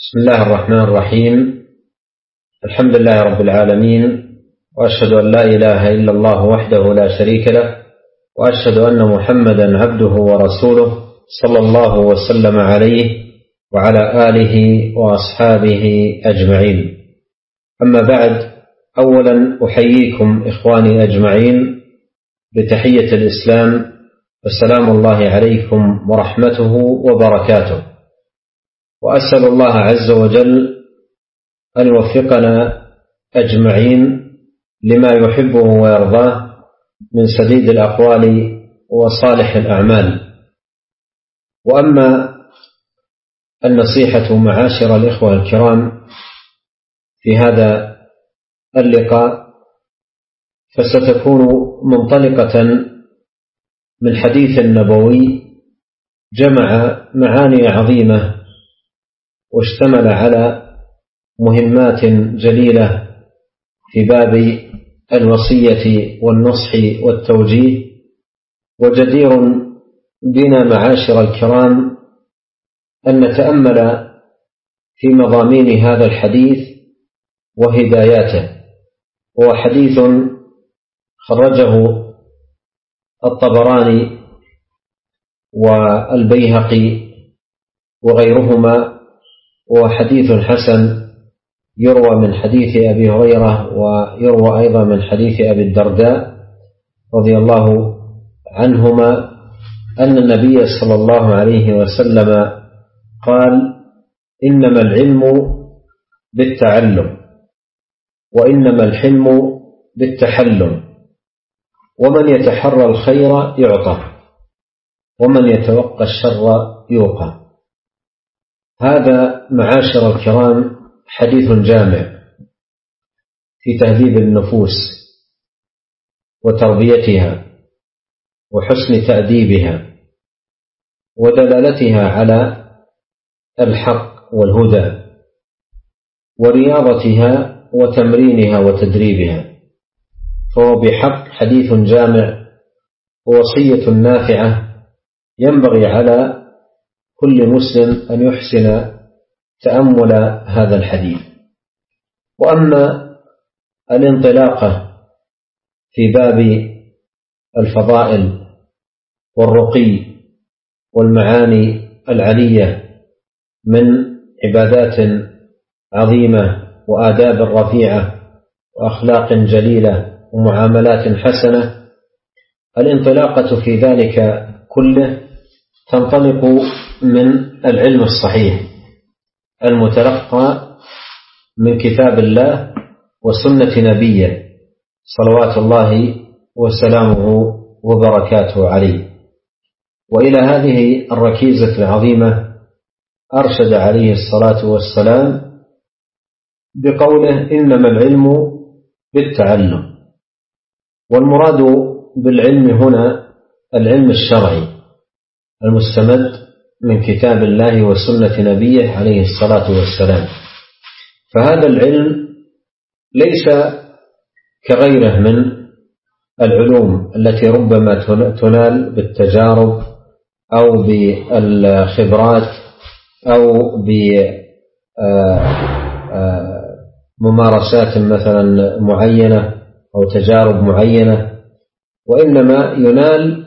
بسم الله الرحمن الرحيم. الحمد لله رب العالمين، وأشهد أن لا إله إلا الله وحده لا شريك له، وأشهد أن محمدا عبده ورسوله صلى الله وسلم عليه وعلى آله وأصحابه أجمعين. أما بعد، أولا أحييكم إخواني أجمعين بتحية الإسلام، والسلام الله عليكم ورحمته وبركاته. وأسأل الله عز وجل أن يوفقنا أجمعين لما يحبه ويرضاه من سديد الأقوال وصالح الأعمال. وأما النصيحة معاشر الإخوة الكرام في هذا اللقاء فستكون منطلقة من حديث نبوي جمع معاني عظيمة واشتمل على مهمات جليلة في باب الوصية والنصح والتوجيه، وجدير بنا معاشر الكرام أن نتأمل في مضامين هذا الحديث وهداياته. هو حديث خرجه الطبراني والبيهقي وغيرهما، وحديث حسن يروى من حديث أبي هريرة، ويروى أيضا من حديث أبي الدرداء رضي الله عنهما أن النبي صلى الله عليه وسلم قال: إنما العلم بالتعلم، وإنما الحلم بالتحلم، ومن يتحرى الخير يعطى، ومن يتوقى الشر يوقى. هذا معاشر الكرام حديث جامع في تهذيب النفوس وتربيتها وحسن تأديبها ودلالتها على الحق والهدى ورياضتها وتمرينها وتدريبها. فهو بحق حديث جامع ووصية نافعة ينبغي على كل مسلم أن يحسن تأمل هذا الحديث. وأما الانطلاقة في باب الفضائل والرقي والمعاني العلية من عبادات عظيمة وآداب رفيعة وأخلاق جليلة ومعاملات حسنة، الانطلاقة في ذلك كله تنطلق من العلم الصحيح المتلقى من كتاب الله وسنة نبيه صلوات الله وسلامه وبركاته عليه. وإلى هذه الركيزة العظيمة أرشد عليه الصلاة والسلام بقوله: إنما العلم بالتعلم. والمراد بالعلم هنا العلم الشرعي المستمد من كتاب الله وسنة نبيه عليه الصلاة والسلام. فهذا العلم ليس كغيره من العلوم التي ربما تنال بالتجارب أو بالخبرات أو بممارسات مثلا معينة أو تجارب معينة، وإنما ينال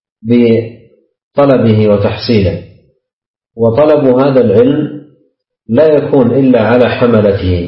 بطلبه وتحصيله. وطلب هذا العلم لا يكون إلا على حملته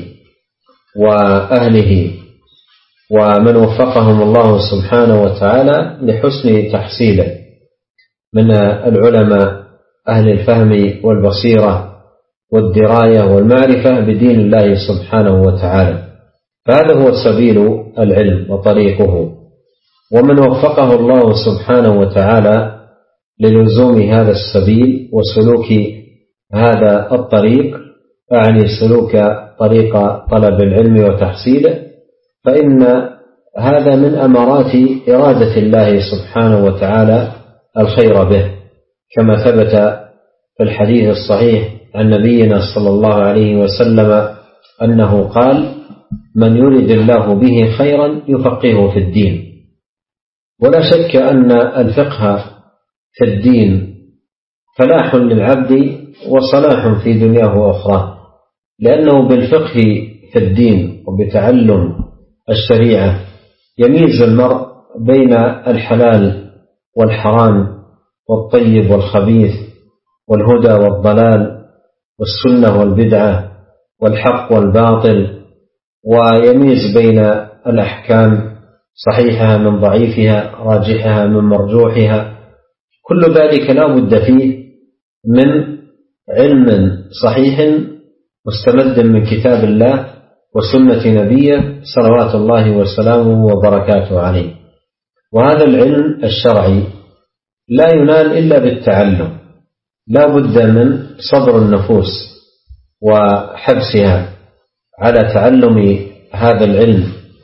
وأهله ومن وفقهم الله سبحانه وتعالى لحسن تحصيله من العلماء أهل الفهم والبصيرة والدراية والمعرفة بدين الله سبحانه وتعالى. فهذا هو سبيل العلم وطريقه. ومن وفقه الله سبحانه وتعالى للزوم هذا السبيل وسلوك هذا الطريق، أعني سلوك طريق طلب العلم وتحصيله، فإن هذا من أمارات إرادة الله سبحانه وتعالى الخير به، كما ثبت في الحديث الصحيح عن نبينا صلى الله عليه وسلم أنه قال: من يرد الله به خيرا يفقهه في الدين. ولا شك أن الفقه في الدين فلاح للعبد وصلاح في دنياه وأخراه، لأنه بالفقه في الدين وبتعلم الشريعة يميز المرء بين الحلال والحرام والطيب والخبيث والهدى والضلال والسنة والبدعة والحق والباطل، ويميز بين الأحكام صحيحها من ضعيفها، راجحها من مرجوحها. كل ذلك لا بد فيه من علم صحيح مستمد من كتاب الله وسنة نبيه صلوات الله وسلامه وبركاته عليه. وهذا العلم الشرعي لا ينال إلا بالتعلم، لا بد من صبر النفوس وحبسها على تعلم هذا العلم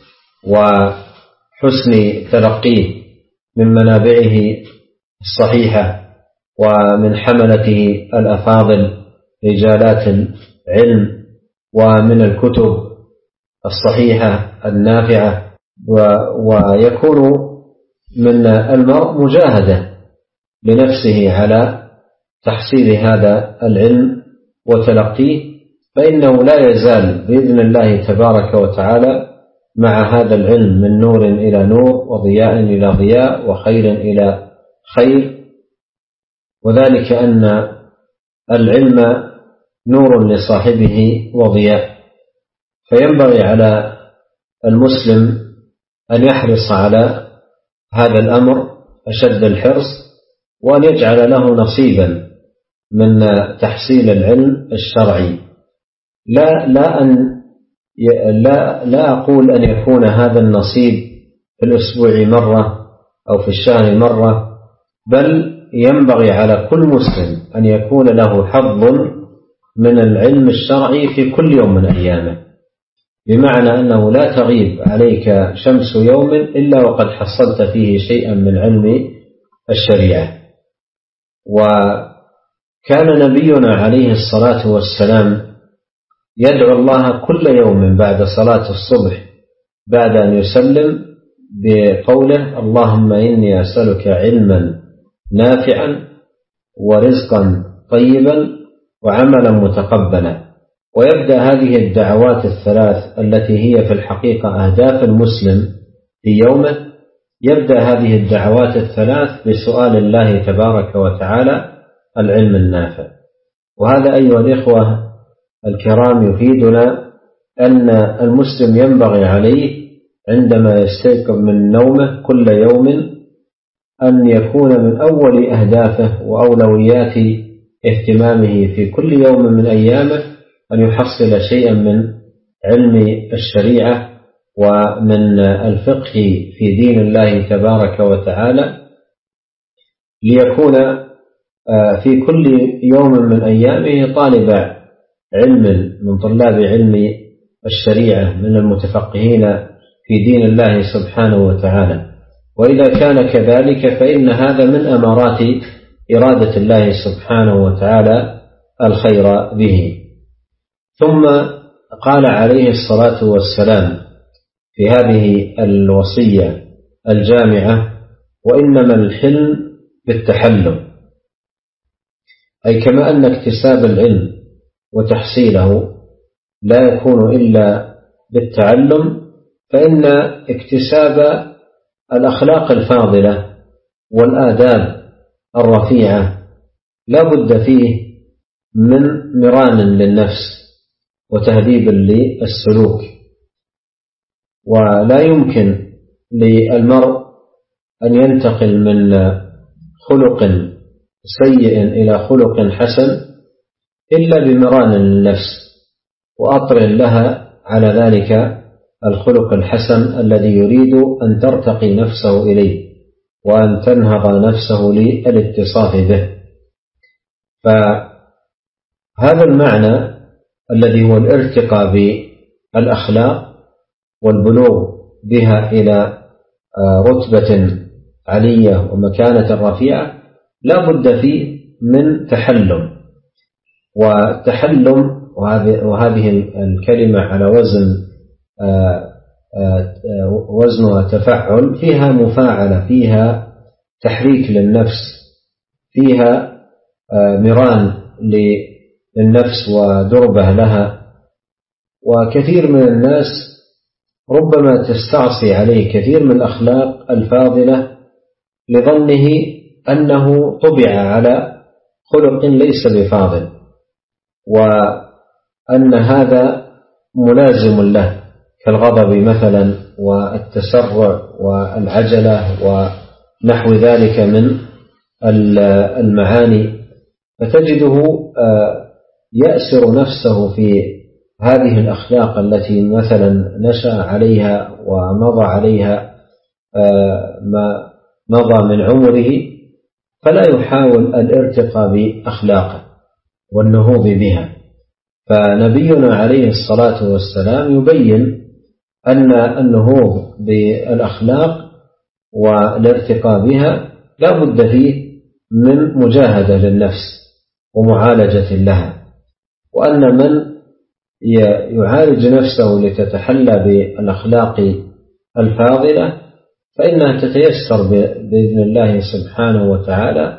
وحسن تلقيه من منابعه الصحيحة ومن حملته الأفاضل رجالات العلم ومن الكتب الصحيحة النافعة، ويكون من المرء مجاهدة لنفسه على تحصيل هذا العلم وتلقيه، فإنه لا يزال بإذن الله تبارك وتعالى مع هذا العلم من نور إلى نور وضياء إلى ضياء وخير إلى خير. وذلك أن العلم نور لصاحبه وضياء، فينبغي على المسلم أن يحرص على هذا الأمر أشد الحرص، وأن يجعل له نصيبا من تحصيل العلم الشرعي. لا أقول أن يكون هذا النصيب في الأسبوع مرة أو في الشهر مرة، بل ينبغي على كل مسلم أن يكون له حظ من العلم الشرعي في كل يوم من أيامه، بمعنى أنه لا تغيب عليك شمس يوم إلا وقد حصلت فيه شيئا من علم الشريعة. وكان نبينا عليه الصلاة والسلام يدعو الله كل يوم بعد صلاة الصبح بعد أن يسلم بقوله: اللهم إني أسألك علما نافعا ورزقا طيبا وعملا متقبلا. ويبدأ هذه الدعوات الثلاث التي هي في الحقيقة أهداف المسلم في يومه، يبدأ هذه الدعوات الثلاث بسؤال الله تبارك وتعالى العلم النافع. وهذا أيها الإخوة الكرام يفيدنا أن المسلم ينبغي عليه عندما يستيقظ من نومه كل يوم أن يكون من أول أهدافه وأولويات اهتمامه في كل يوم من أيامه أن يحصل شيئا من علم الشريعة ومن الفقه في دين الله تبارك وتعالى، ليكون في كل يوم من أيامه طالب علم من طلاب علم الشريعة من المتفقهين في دين الله سبحانه وتعالى. وإذا كان كذلك فإن هذا من أمارات إرادة الله سبحانه وتعالى الخير به. ثم قال عليه الصلاة والسلام في هذه الوصية الجامعة: وإنما الحلم بالتحلم، أي كما أن اكتساب العلم وتحصيله لا يكون إلا بالتعلم، فإن اكتساب الأخلاق الفاضلة والآداب الرفيعة لا بد فيه من مران للنفس وتهذيب للسلوك. ولا يمكن للمرء أن ينتقل من خلق سيء إلى خلق حسن إلا بمران للنفس وأطر لها على ذلك الخلق الحسن الذي يريد أن ترتقي نفسه إليه وأن تنهض نفسه للاتصاف به. فهذا المعنى الذي هو الارتقاء بالأخلاق والبلوغ بها إلى رتبة علية ومكانة رفيعة لا بد فيه من تحلم. وتحلم وهذه الكلمة على وزنها تفعل، فيها مفاعلة، فيها تحريك للنفس، فيها مران للنفس ودربة لها وكثير من الناس ربما تستعصي عليه كثير من الأخلاق الفاضلة لظنه أنه طبع على خلق ليس بفاضل، وأن هذا ملازم له كالغضب مثلا والتسرع والعجلة ونحو ذلك من المعاني، فتجده يأسر نفسه في هذه الأخلاق التي مثلا نشأ عليها ومضى عليها ما مضى من عمره، فلا يحاول الارتقاء بأخلاقه والنهوض بها. فنبينا عليه الصلاة والسلام يبين أن النهوض بالأخلاق والارتقاء بها لا بد فيه من مجاهدة للنفس ومعالجة لها، وأن من يعالج نفسه لتتحلى بالأخلاق الفاضلة فإنها تتيسر بإذن الله سبحانه وتعالى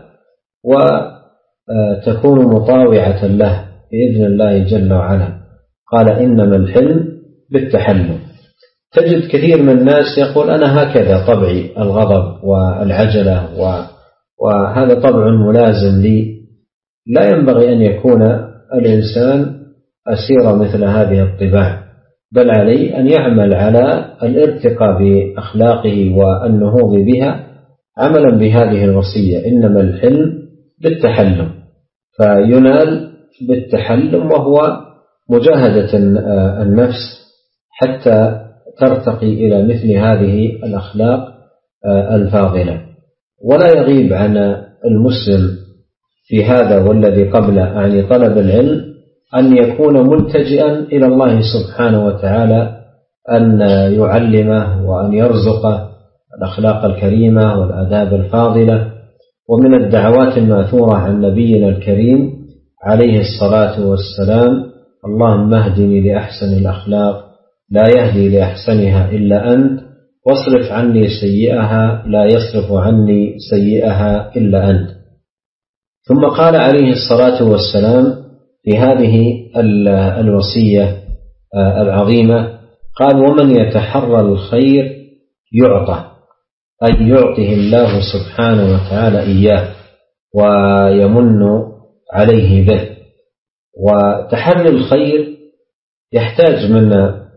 وتكون مطاوعة له بإذن الله جل وعلا. قال إنما الحلم بالتحلم. تجد كثير من الناس يقول أنا هكذا طبعي الغضب والعجلة وهذا طبع ملازم لي. لا ينبغي أن يكون الإنسان أسير مثل هذه الطباع، بل عليه أن يعمل على الارتقاء بأخلاقه والنهوض بها عملا بهذه الوصية إنما الحلم بالتحلم، فينال بالتحلم وهو مجاهدة النفس حتى ترتقي إلى مثل هذه الأخلاق الفاضلة. ولا يغيب عن المسلم في هذا والذي قبله يعني طلب العلم أن يكون ملتجئا إلى الله سبحانه وتعالى أن يعلمه وأن يرزقه الأخلاق الكريمة والآداب الفاضلة. ومن الدعوات الماثورة عن نبينا الكريم عليه الصلاة والسلام اللهم اهدني لأحسن الأخلاق لا يهدي لأحسنها إلا أنت واصرف عني سيئها لا يصرف عني سيئها إلا أنت. ثم قال عليه الصلاة والسلام في هذه الوصية العظيمة قال ومن يتحرى الخير يعطى، أي يعطيه الله سبحانه وتعالى إياه ويمن عليه به. وتحري الخير يحتاج من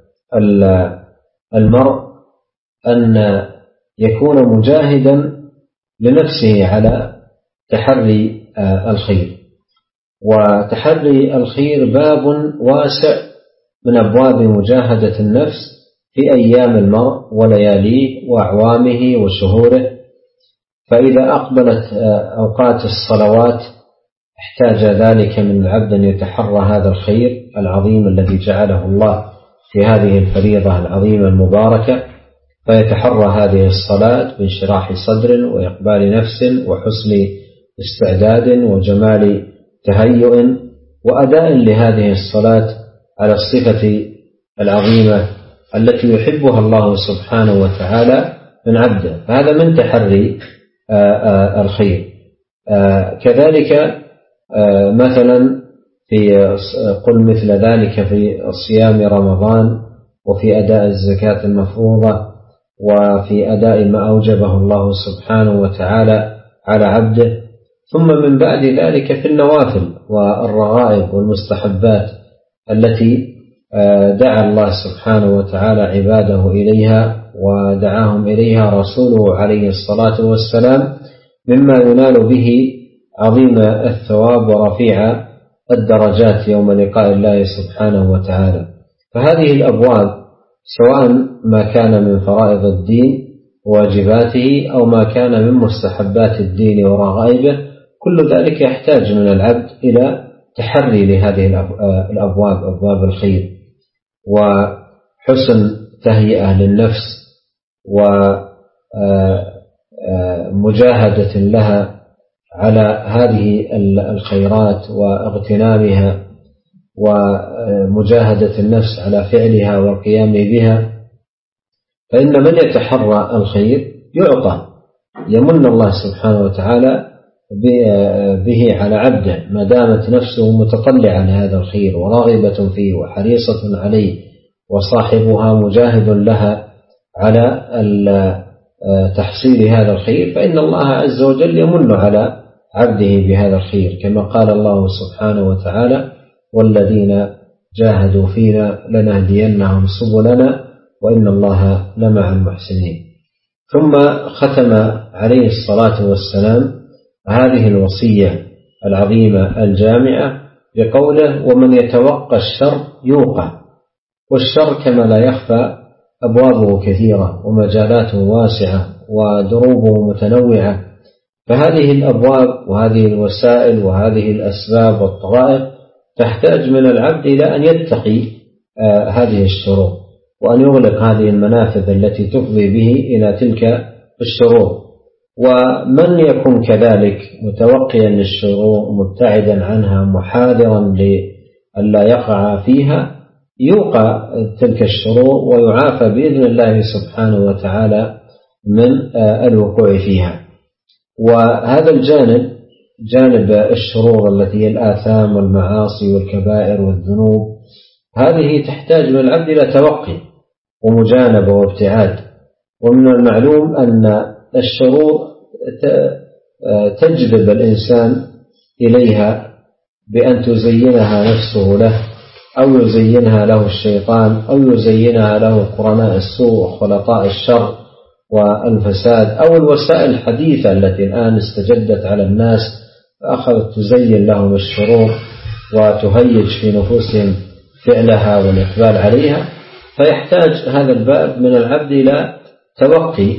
المرء أن يكون مجاهدا لنفسه على تحري الخير. وتحري الخير باب واسع من أبواب مجاهدة النفس في أيام المرء ولياليه وأعوامه وشهوره. فإذا أقبلت أوقات الصلوات احتاج ذلك من العبد أن يتحرى هذا الخير العظيم الذي جعله الله في هذه الفريضة العظيمة المباركة، فيتحرى هذه الصلاة بانشراح صدر وإقبال نفس وحسن استعداد وجمال تهيؤ وأداء لهذه الصلاة على الصفة العظيمة التي يحبها الله سبحانه وتعالى من عبده. فهذا من تحري الخير. كذلك مثلا قل مثل ذلك في صيام رمضان وفي أداء الزكاة المفروضة وفي أداء ما أوجبه الله سبحانه وتعالى على عبده. ثم من بعد ذلك في النوافل والرغائب والمستحبات التي دعا الله سبحانه وتعالى عباده إليها ودعاهم إليها رسوله عليه الصلاة والسلام مما ينال به عظيم الثواب ورفيع الدرجات يوم لقاء الله سبحانه وتعالى. فهذه الأبواب سواء ما كان من فرائض الدين وواجباته أو ما كان من مستحبات الدين ورغائبه كل ذلك يحتاج من العبد إلى تحري لهذه الأبواب أبواب الخير وحسن تهيئة للنفس ومجاهدة لها على هذه الخيرات واغتنامها ومجاهدة النفس على فعلها والقيام بها. فإن من يتحرى الخير يعطى، يمن الله سبحانه وتعالى به على عبده ما دامت نفسه متطلعة لهذا الخير وراغبة فيه وحريصة عليه وصاحبها مجاهد لها على تحصيل هذا الخير، فإن الله عز وجل يمن على عبده بهذا الخير، كما قال الله سبحانه وتعالى: والذين جاهدوا فينا لنهدينهم سبلنا وإن الله لمع المحسنين. ثم ختم عليه الصلاة والسلام هذه الوصية العظيمة الجامعة بقوله: ومن يتوقى الشر يوقى. والشر كما لا يخفى أبوابه كثيرة ومجالاته واسعة ودروبه متنوعة، فهذه الأبواب وهذه الوسائل وهذه الأسباب والطرائق تحتاج من العبد إلى أن يتقي هذه الشرور وأن يغلق هذه المنافذ التي تفضي به إلى تلك الشرور. ومن يكن كذلك متوقيا للشرور مبتعدا عنها محاذرا لئلا يقع فيها يوقع تلك الشرور ويعافى بإذن الله سبحانه وتعالى من الوقوع فيها. وهذا الجانب جانب الشرور التي هي الآثام والمعاصي والكبائر والذنوب، هذه تحتاج من العبد إلى توقي ومجانبة وابتعاد. ومن المعلوم أن الشرور تجذب الإنسان إليها بأن تزينها نفسه له، أو يزينها له الشيطان، أو يزينها له قرناء السوء وخلطاء الشر والفساد، أو الوسائل الحديثة التي الآن استجدت على الناس فأخذت تزين لهم الشرور وتهيج في نفوسهم فعلها والإقبال عليها. فيحتاج هذا الباب من العبد إلى توقي،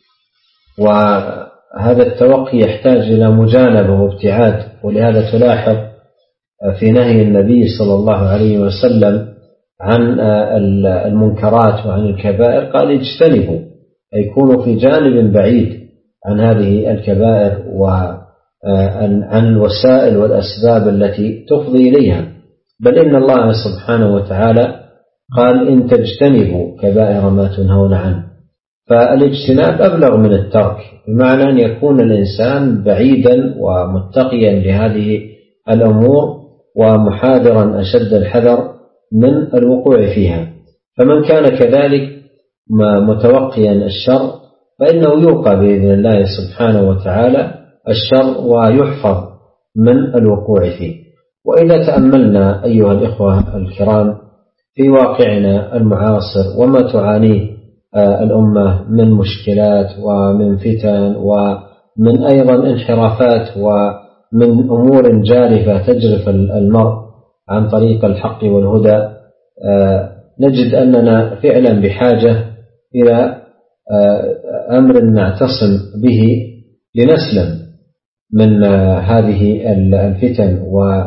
وهذا التوقي يحتاج إلى مجانبة وابتعاد. ولهذا تلاحظ في نهي النبي صلى الله عليه وسلم عن المنكرات وعن الكبائر قال: اجتنبوا، أي كونوا في جانب بعيد عن هذه الكبائر وعن الوسائل والأسباب التي تفضي إليها. بل إن الله سبحانه وتعالى قال: إن تجتنبوا كبائر ما تنهون عنه. فالاجتناب أبلغ من الترك، بمعنى أن يكون الإنسان بعيدا ومتقيا لهذه الأمور ومحاذرا أشد الحذر من الوقوع فيها. فمن كان كذلك متوقيا الشر فإنه يوقى بإذن الله سبحانه وتعالى الشر ويحفظ من الوقوع فيه. وإذا تأملنا أيها الإخوة الكرام في واقعنا المعاصر وما تعانيه الأمة من مشكلات ومن فتن ومن أيضا انحرافات ومن أمور جارفة تجرف المرء عن طريق الحق والهدى، نجد أننا فعلا بحاجة إلى أمر نعتصم به لنسلم من هذه الفتن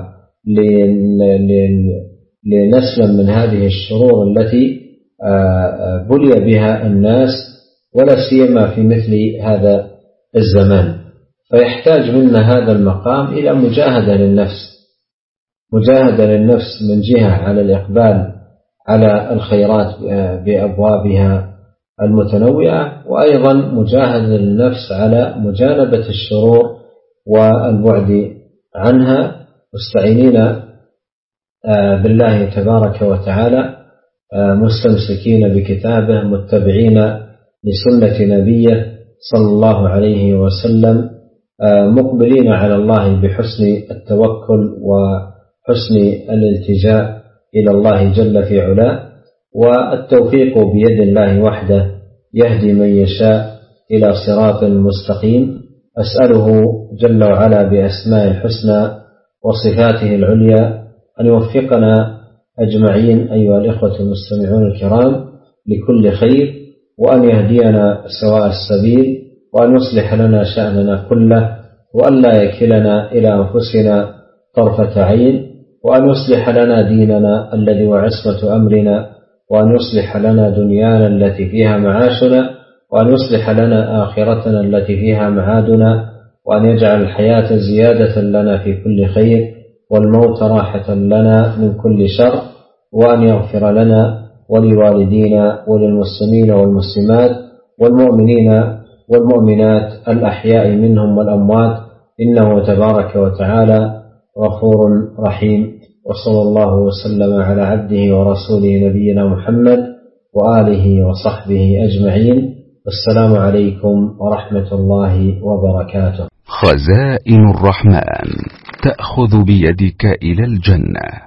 ولنسلم من هذه الشرور التي بلي بها الناس، ولا سيما في مثل هذا الزمان. فيحتاج منا هذا المقام إلى مجاهدة للنفس من جهة على الإقبال على الخيرات بأبوابها المتنوعة، وأيضا مجاهدة للنفس على مجانبة الشرور والبعد عنها، مستعينين بالله تبارك وتعالى، مستمسكين بكتابه، متبعين لسنة نبيه صلى الله عليه وسلم، مقبلين على الله بحسن التوكل وحسن الالتجاء إلى الله جل في علاه. والتوفيق بيد الله وحده، يهدي من يشاء إلى صراط مستقيم. أسأله جل وعلا بأسماء الحسنى وصفاته العليا أن يوفقنا أجمعين أيها الإخوة المستمعون الكرام لكل خير، وأن يهدينا سواء السبيل، وأن يصلح لنا شأننا كله، وأن لا يكلنا إلى أنفسنا طرفة عين، وأن يصلح لنا ديننا الذي وعصمة أمرنا، وأن يصلح لنا دنيانا التي فيها معاشنا، وأن يصلح لنا آخرتنا التي فيها معادنا، وأن يجعل الحياة زيادة لنا في كل خير، والموت راحة لنا من كل شر، وأن يغفر لنا ولوالدينا وللمسلمين والمسلمات والمؤمنين والمؤمنات الأحياء منهم والأموات، إنه تبارك وتعالى غفور رحيم. وصلى الله وسلم على عبده ورسوله نبينا محمد وآله وصحبه أجمعين. والسلام عليكم ورحمة الله وبركاته. خزائن الرحمن تأخذ بيدك إلى الجنة.